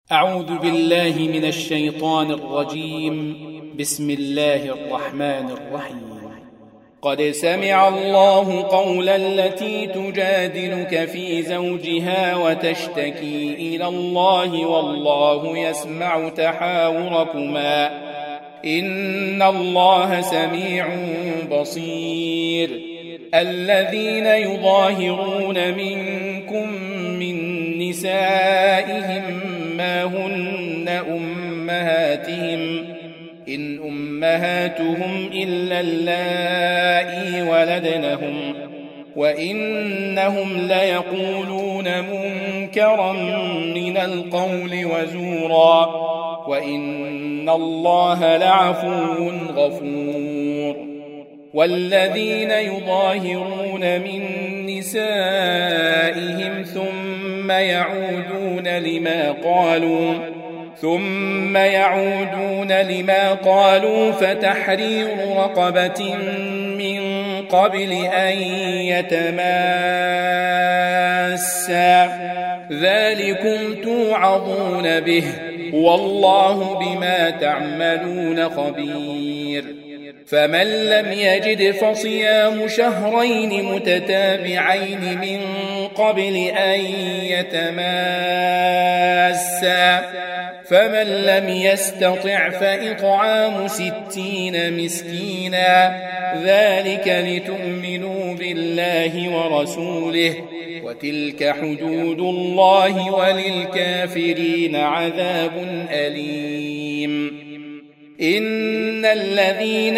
أعوذ بالله من الشيطان الرجيم. بسم الله الرحمن الرحيم. قد سمع الله قول التي تجادلك في زوجها وتشتكي إلى الله والله يسمع تحاوركما إن الله سميع بصير. الذين يظاهرون منكم من نسائهم ما هن أمهاتهم إن أمهاتهم إلا اللائي ولدنهم وإنهم ليقولون منكرا من القول وزورا وإن الله لعفو غفور. والذين يظاهرون من نسائهم ثم يعودون لما قالوا فتحرير رقبة من قبل أن يتماسا ذلكم توعظون به والله بما تعملون خبير. فمن لم يجد فصيام شهرين متتابعين من قبل أن يتماسا فمن لم يستطع فإطعام 60 مسكينا ذلك لتؤمنوا بالله ورسوله وتلك حدود الله وللكافرين عذاب أليم. إن الذين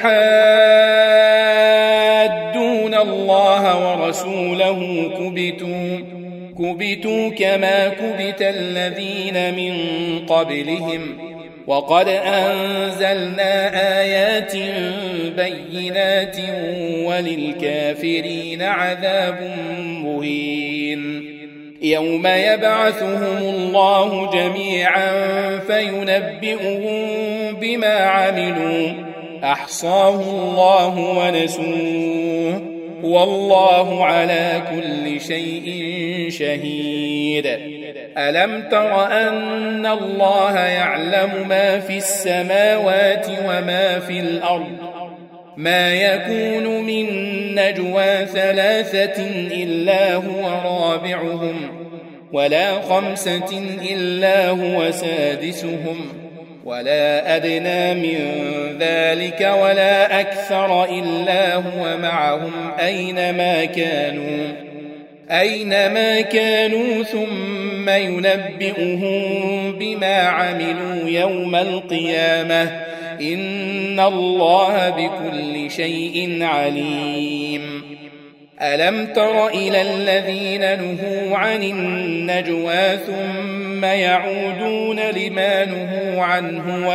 يحادون الله ورسوله كبتوا كما كبت الذين من قبلهم وقد أنزلنا آيات بينات وللكافرين عذاب مهين. يوم يبعثهم الله جميعا فينبئهم بما عملوا أحصاه الله ونسوه والله على كل شيء شهيد. ألم تر أن الله يعلم ما في السماوات وما في الأرض ما يكون من نجوى 3 إلا هو رابعهم ولا 5 إلا هو سادسهم ولا أدنى من ذلك ولا أكثر إلا هو معهم أينما كانوا ثم ينبئهم بما عملوا يوم القيامة إن الله بكل شيء عليم. ألم تر إلى الذين نهوا عن النجوى ثم يعودون لما نهوا عنه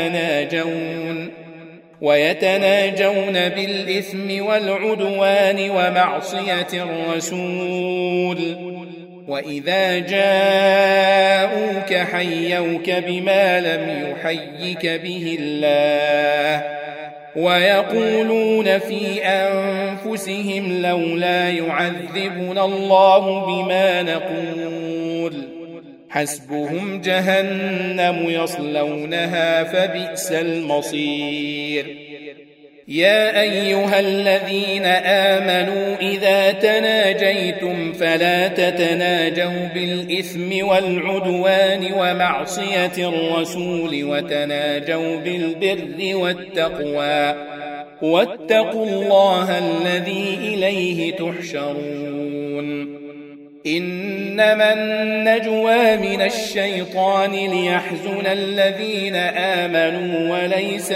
ويتناجون بالإثم والعدوان ومعصية الرسول وإذا جاءوك حيوك بما لم يحيك به الله ويقولون في أنفسهم لولا يعذبنا الله بما نقول حسبهم جهنم يصلونها فبئس المصير. يا أيها الذين آمنوا إذا تناجيتم فلا تتناجوا بالإثم والعدوان ومعصية الرسول وتناجوا بالبر والتقوى واتقوا الله الذي إليه تحشرون. إنما النجوى من الشيطان ليحزن الذين آمنوا وليس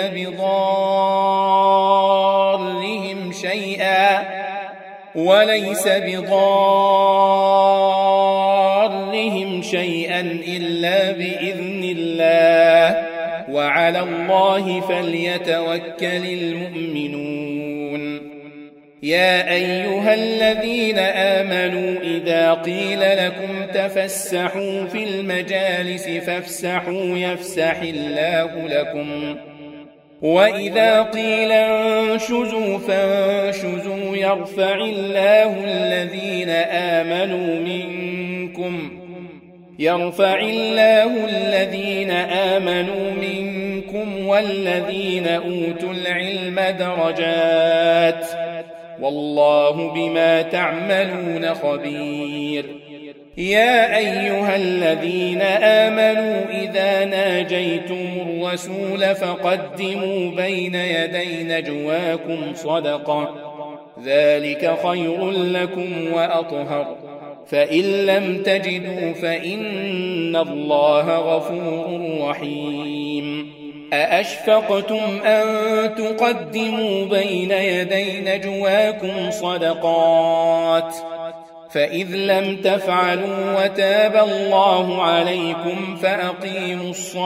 بضارهم شيئا إلا بإذن الله وعلى الله فليتوكل المؤمنون. يا أيها الذين آمنوا إذا قيل لكم تفسحوا في المجالس فافسحوا يفسح الله لكم وإذا قيل انشزوا فانشزوا يرفع الله الذين آمنوا منكم يرفع الله الذين آمنوا منكم والذين أوتوا العلم درجات والله بما تعملون خبير يا أيها الذين آمنوا إذا ناجيتم الرسول فقدموا بين يدي نجواكم صدقة ذلك خير لكم وأطهر فإن لم تجدوا فإن الله غفور رحيم أأشفقتم أن تقدموا بين يدي نجواكم صدقات فإذ لم تفعلوا وتاب الله عليكم فأقيموا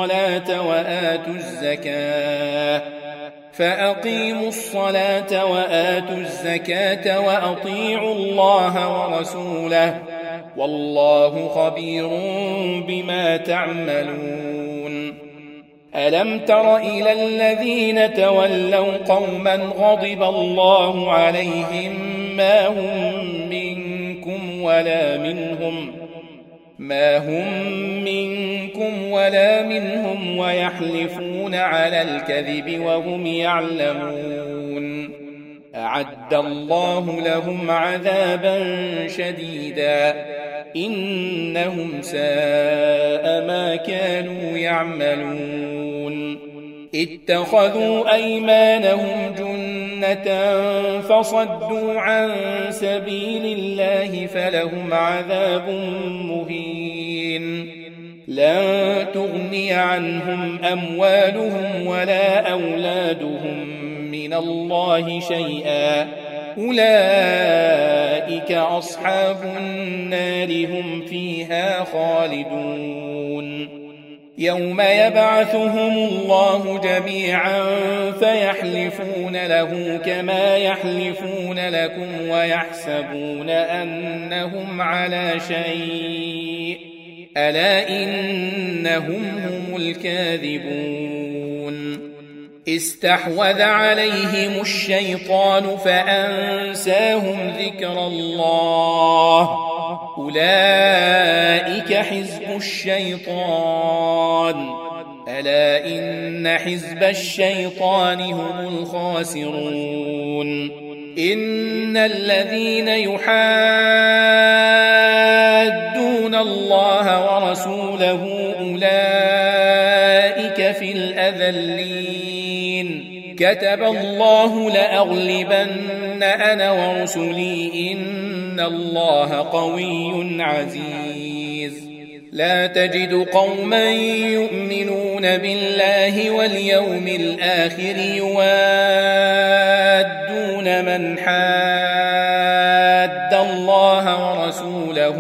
الصلاة وآتوا الزكاة وأطيعوا الله ورسوله والله خبير بما تعملون ألم تر إلى الذين تولوا قوما غضب الله عليهم ما هم منكم ولا منهم ويحلفون على الكذب وهم يعلمون أعد الله لهم عذابا شديدا إنهم ساء ما كانوا يعملون اتخذوا أيمانهم جنة فصدوا عن سبيل الله فلهم عذاب مهين لن تغني عنهم أموالهم ولا أولادهم من الله شيئا أولئك أصحاب النار هم فيها خالدون يوم يبعثهم الله جميعا فيحلفون له كما يحلفون لكم ويحسبون أنهم على شيء ألا إنهم هم الكاذبون استحوذ عليهم الشيطان فأنساهم ذكر الله أولئك حزب الشيطان ألا إن حزب الشيطان هم الخاسرون إن الذين يحادون الله ورسوله أولئك في الأذلين كتب الله لأغلبن أنا ورسلي إن الله قوي عزيز لا تجد قوما يؤمنون بالله واليوم الآخر يوادون من حاد الله ورسوله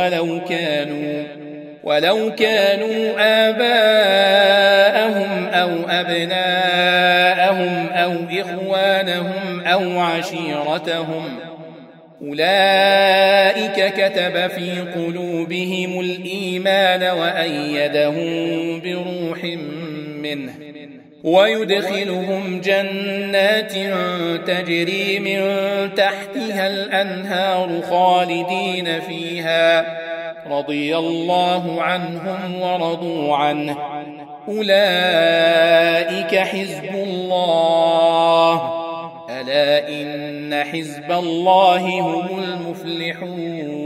ولو كانوا آباءهم أو أبناءهم أو إخوانهم أو عشيرتهم أولئك كتب في قلوبهم الإيمان وأيدهم بروح منه ويدخلهم جنات تجري من تحتها الأنهار خالدين فيها رضي الله عنهم ورضوا عنه أولئك حزب الله ألا إن حزب الله هم المفلحون